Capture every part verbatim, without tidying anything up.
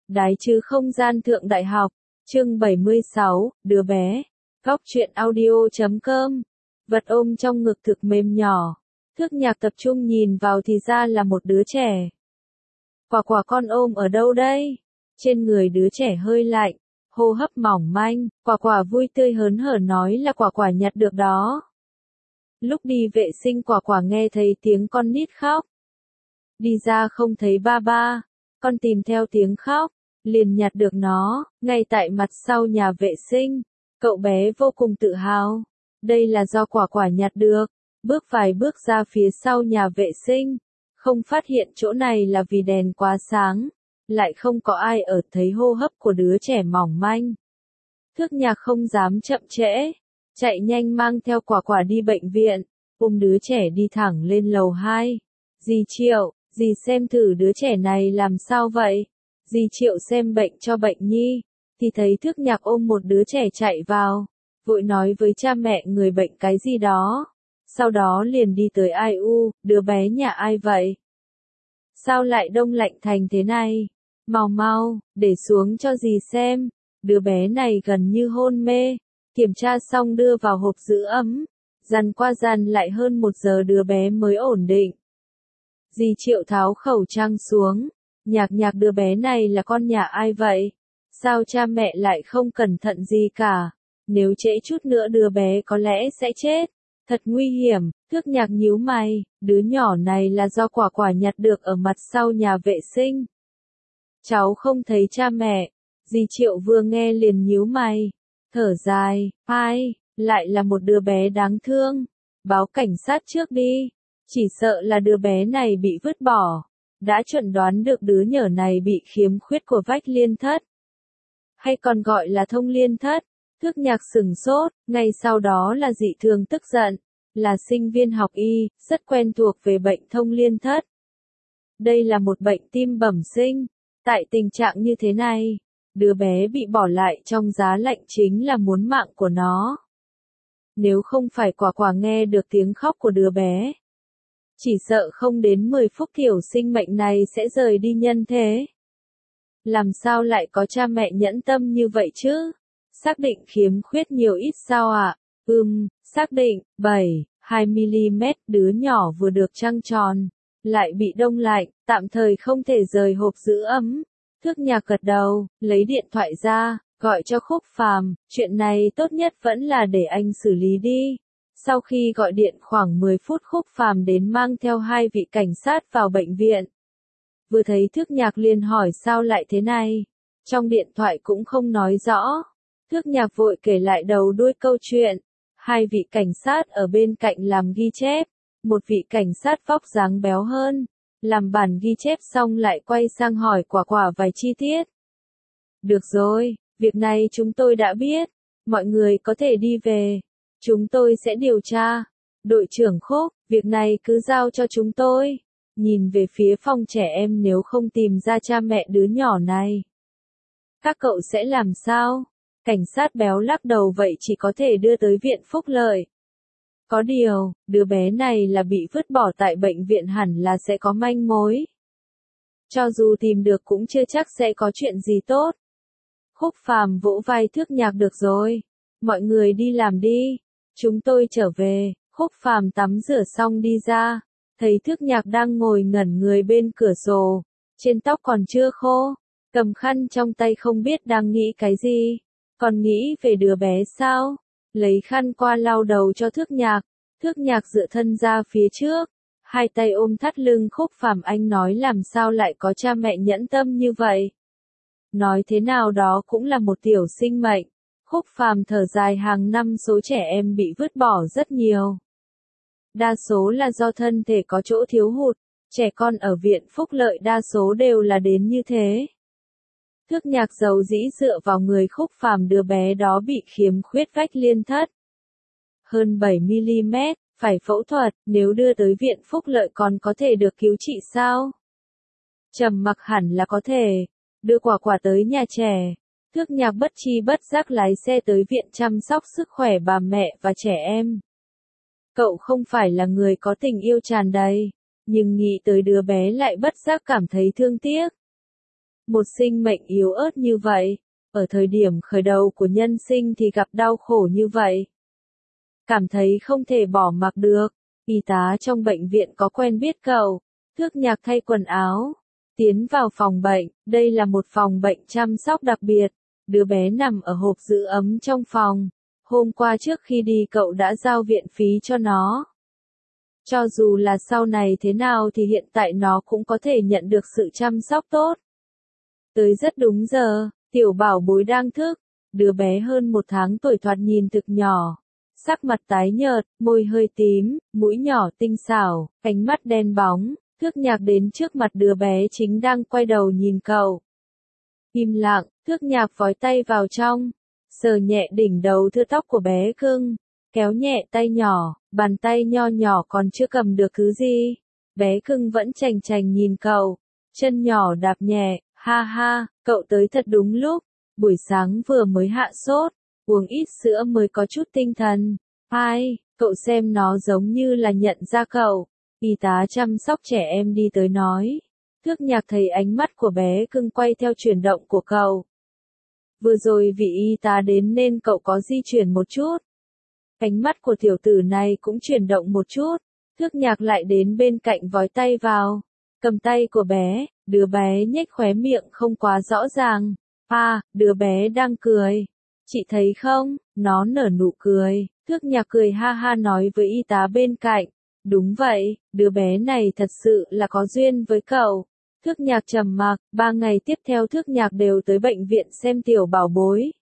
Đái chứ không gian thượng đại học, chương bảy mươi sáu, đứa bé. Góc truyện audio chấm com. Vật ôm trong ngực thực mềm nhỏ. Thước Nhạc tập trung nhìn vào thì ra là một đứa trẻ. Quả quả con ôm ở đâu đây? Trên người đứa trẻ hơi lạnh, hô hấp mỏng manh, quả quả vui tươi hớn hở nói là quả quả nhặt được đó. Lúc đi vệ sinh quả quả nghe thấy tiếng con nít khóc. Đi ra không thấy ba ba, con tìm theo tiếng khóc, liền nhặt được nó, ngay tại mặt sau nhà vệ sinh. Cậu bé vô cùng tự hào, đây là do quả quả nhặt được. Bước vài bước ra phía sau nhà vệ sinh, không phát hiện chỗ này là vì đèn quá sáng, lại không có ai ở, thấy hô hấp của đứa trẻ mỏng manh. Thước Nhạc không dám chậm trễ, chạy nhanh mang theo quả quả đi bệnh viện, ôm đứa trẻ đi thẳng lên lầu hai. Dì Triệu, dì xem thử đứa trẻ này làm sao vậy? Dì Triệu xem bệnh cho bệnh nhi, thì thấy Thước Nhạc ôm một đứa trẻ chạy vào, vội nói với cha mẹ người bệnh cái gì đó. Sau đó liền đi tới ai u, đứa bé nhà ai vậy? Sao lại đông lạnh thành thế này? Mau mau, để xuống cho dì xem. Đứa bé này gần như hôn mê. Kiểm tra xong đưa vào hộp giữ ấm. Dằn qua dằn lại hơn một giờ đứa bé mới ổn định. Dì Triệu tháo khẩu trang xuống. Nhạc Nhạc đứa bé này là con nhà ai vậy? Sao cha mẹ lại không cẩn thận gì cả? Nếu trễ chút nữa đứa bé có lẽ sẽ chết. Thật nguy hiểm. Thước Nhạc nhíu mày, đứa nhỏ này là do quả quả nhặt được ở mặt sau nhà vệ sinh. Cháu không thấy cha mẹ. Dì Triệu vừa nghe liền nhíu mày, thở dài, ai, lại là một đứa bé đáng thương. Báo cảnh sát trước đi, chỉ sợ là đứa bé này bị vứt bỏ. Đã chuẩn đoán được đứa nhỏ này bị khiếm khuyết của vách liên thất, hay còn gọi là thông liên thất. Thước Nhạc sửng sốt, ngay sau đó là dị thường tức giận, là sinh viên học y, rất quen thuộc về bệnh thông liên thất. Đây là một bệnh tim bẩm sinh, tại tình trạng như thế này, đứa bé bị bỏ lại trong giá lạnh chính là muốn mạng của nó. Nếu không phải quả quả nghe được tiếng khóc của đứa bé, chỉ sợ không đến mười phút tiểu sinh mệnh này sẽ rời đi nhân thế. Làm sao lại có cha mẹ nhẫn tâm như vậy chứ? Xác định khiếm khuyết nhiều ít sao ạ? À? Ừm, xác định, bảy, hai mi-li-mét, đứa nhỏ vừa được trăng tròn, lại bị đông lạnh, tạm thời không thể rời hộp giữ ấm. Thước Nhạc gật đầu, lấy điện thoại ra, gọi cho Khúc Phàm, chuyện này tốt nhất vẫn là để anh xử lý đi. Sau khi gọi điện khoảng mười phút Khúc Phàm đến mang theo hai vị cảnh sát vào bệnh viện. Vừa thấy Thước Nhạc liền hỏi sao lại thế này, trong điện thoại cũng không nói rõ. Thước Nhạc vội kể lại đầu đuôi câu chuyện. Hai vị cảnh sát ở bên cạnh làm ghi chép. Một vị cảnh sát vóc dáng béo hơn, làm bản ghi chép xong lại quay sang hỏi quả quả vài chi tiết. Được rồi, việc này chúng tôi đã biết. Mọi người có thể đi về. Chúng tôi sẽ điều tra. Đội trưởng Khúc, việc này cứ giao cho chúng tôi. Nhìn về phía phòng trẻ em, nếu không tìm ra cha mẹ đứa nhỏ này, các cậu sẽ làm sao? Cảnh sát béo lắc đầu, vậy chỉ có thể đưa tới viện phúc lợi. Có điều, đứa bé này là bị vứt bỏ tại bệnh viện, hẳn là sẽ có manh mối. Cho dù tìm được cũng chưa chắc sẽ có chuyện gì tốt. Khúc Phàm vỗ vai Thước Nhạc, được rồi, mọi người đi làm đi, chúng tôi trở về. Khúc Phàm tắm rửa xong đi ra, thấy Thước Nhạc đang ngồi ngẩn người bên cửa sổ, trên tóc còn chưa khô, cầm khăn trong tay không biết đang nghĩ cái gì. Còn nghĩ về đứa bé sao? Lấy khăn qua lau đầu cho Thước Nhạc. Thước Nhạc dựa thân ra phía trước, hai tay ôm thắt lưng Khúc Phàm, anh nói làm sao lại có cha mẹ nhẫn tâm như vậy? Nói thế nào đó cũng là một tiểu sinh mệnh. Khúc Phàm thở dài, hàng năm số trẻ em bị vứt bỏ rất nhiều. Đa số là do thân thể có chỗ thiếu hụt, trẻ con ở viện phúc lợi đa số đều là đến như thế. Thước Nhạc dầu dĩ dựa vào người Khúc Phàm, đứa bé đó bị khiếm khuyết vách liên thất. Hơn bảy mi-li-mét, phải phẫu thuật, nếu đưa tới viện phúc lợi còn có thể được cứu trị sao? Trầm mặc hẳn là có thể. Đưa quả quả tới nhà trẻ. Thước Nhạc bất chi bất giác lái xe tới viện chăm sóc sức khỏe bà mẹ và trẻ em. Cậu không phải là người có tình yêu tràn đầy, nhưng nghĩ tới đứa bé lại bất giác cảm thấy thương tiếc. Một sinh mệnh yếu ớt như vậy, ở thời điểm khởi đầu của nhân sinh thì gặp đau khổ như vậy. Cảm thấy không thể bỏ mặc được, y tá trong bệnh viện có quen biết cậu, Thước Nhạc thay quần áo, tiến vào phòng bệnh, đây là một phòng bệnh chăm sóc đặc biệt, đứa bé nằm ở hộp giữ ấm trong phòng, hôm qua trước khi đi cậu đã giao viện phí cho nó. Cho dù là sau này thế nào thì hiện tại nó cũng có thể nhận được sự chăm sóc tốt. Tới rất đúng giờ, tiểu bảo bối đang thức, đứa bé hơn một tháng tuổi thoạt nhìn thực nhỏ. Sắc mặt tái nhợt, môi hơi tím, mũi nhỏ tinh xảo, cánh mắt đen bóng, Thước Nhạc đến trước mặt đứa bé chính đang quay đầu nhìn cậu. Im lặng, Thước Nhạc vói tay vào trong, sờ nhẹ đỉnh đầu thưa tóc của bé cưng, kéo nhẹ tay nhỏ, bàn tay nho nhỏ còn chưa cầm được thứ gì. Bé cưng vẫn chành chành nhìn cậu, chân nhỏ đạp nhẹ, ha ha, cậu tới thật đúng lúc, buổi sáng vừa mới hạ sốt. Uống ít sữa mới có chút tinh thần. Ai, cậu xem nó giống như là nhận ra cậu. Y tá chăm sóc trẻ em đi tới nói. Thước Nhạc thấy ánh mắt của bé cưng quay theo chuyển động của cậu. Vừa rồi vị y tá đến nên cậu có di chuyển một chút. Ánh mắt của tiểu tử này cũng chuyển động một chút. Thước Nhạc lại đến bên cạnh vói tay vào. Cầm tay của bé, đứa bé nhếch khóe miệng không quá rõ ràng. À, đứa bé đang cười. Chị thấy không, nó nở nụ cười, Thước Nhạc cười ha ha nói với y tá bên cạnh. Đúng vậy, đứa bé này thật sự là có duyên với cậu. Thước Nhạc trầm mặc, ba ngày tiếp theo Thước Nhạc đều tới bệnh viện xem tiểu bảo bối.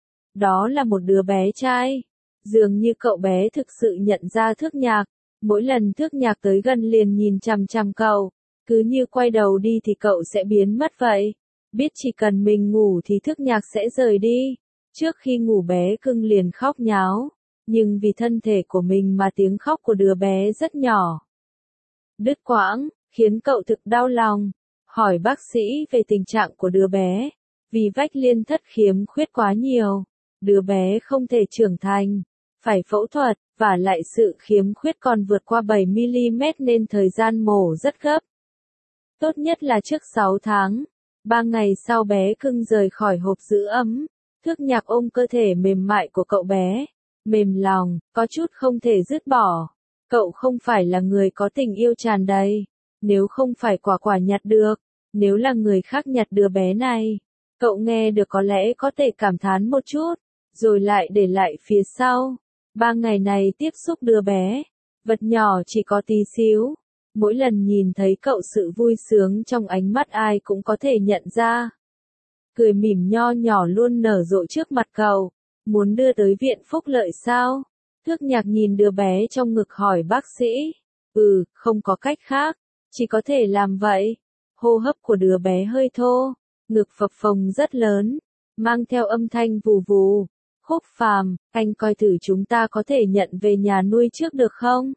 Đó là một đứa bé trai. Dường như cậu bé thực sự nhận ra Thước Nhạc. Mỗi lần Thước Nhạc tới gần liền nhìn chằm chằm cậu. Cứ như quay đầu đi thì cậu sẽ biến mất vậy. Biết chỉ cần mình ngủ thì Thước Nhạc sẽ rời đi. Trước khi ngủ bé cưng liền khóc nháo, nhưng vì thân thể của mình mà tiếng khóc của đứa bé rất nhỏ. Đứt quãng, khiến cậu thực đau lòng. Hỏi bác sĩ về tình trạng của đứa bé. Vì vách liên thất khiếm khuyết quá nhiều, đứa bé không thể trưởng thành, phải phẫu thuật, và lại sự khiếm khuyết còn vượt qua bảy mi li mét nên thời gian mổ rất gấp. Tốt nhất là trước sáu tháng. Ba ngày sau bé cưng rời khỏi hộp giữ ấm. Thước Nhạc ôm cơ thể mềm mại của cậu bé, mềm lòng, có chút không thể dứt bỏ. Cậu không phải là người có tình yêu tràn đầy. Nếu không phải quả quả nhặt được, nếu là người khác nhặt đứa bé này, cậu nghe được có lẽ có thể cảm thán một chút, rồi lại để lại phía sau. Ba ngày này tiếp xúc đứa bé, vật nhỏ chỉ có tí xíu. Mỗi lần nhìn thấy cậu sự vui sướng trong ánh mắt ai cũng có thể nhận ra. Cười mỉm nho nhỏ luôn nở rộ trước mặt cậu. Muốn đưa tới viện phúc lợi sao? Thước Nhạc nhìn đứa bé trong ngực hỏi bác sĩ. Ừ, không có cách khác. Chỉ có thể làm vậy. Hô hấp của đứa bé hơi thô. Ngực phập phồng rất lớn. Mang theo âm thanh vù vù. Khúc Phàm, anh coi thử chúng ta có thể nhận về nhà nuôi trước được không?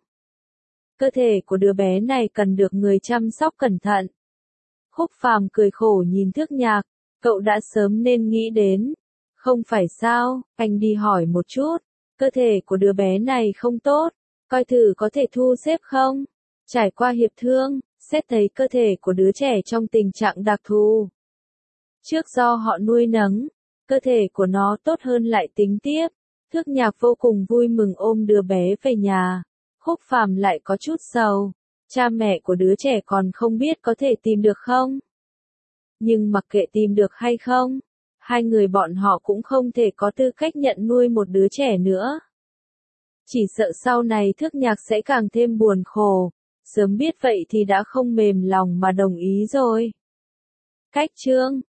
Cơ thể của đứa bé này cần được người chăm sóc cẩn thận. Khúc Phàm cười khổ nhìn Thước Nhạc. Cậu đã sớm nên nghĩ đến. Không phải sao, anh đi hỏi một chút. Cơ thể của đứa bé này không tốt. Coi thử có thể thu xếp không? Trải qua hiệp thương, xét thấy cơ thể của đứa trẻ trong tình trạng đặc thù. Trước do họ nuôi nấng, cơ thể của nó tốt hơn lại tính tiếp. Thước Nhạc vô cùng vui mừng ôm đứa bé về nhà. Khúc Phàm lại có chút sầu. Cha mẹ của đứa trẻ còn không biết có thể tìm được không? Nhưng mặc kệ tìm được hay không, hai người bọn họ cũng không thể có tư cách nhận nuôi một đứa trẻ nữa. Chỉ sợ sau này Thước Nhạc sẽ càng thêm buồn khổ. Sớm biết vậy thì đã không mềm lòng mà đồng ý rồi. Cách chương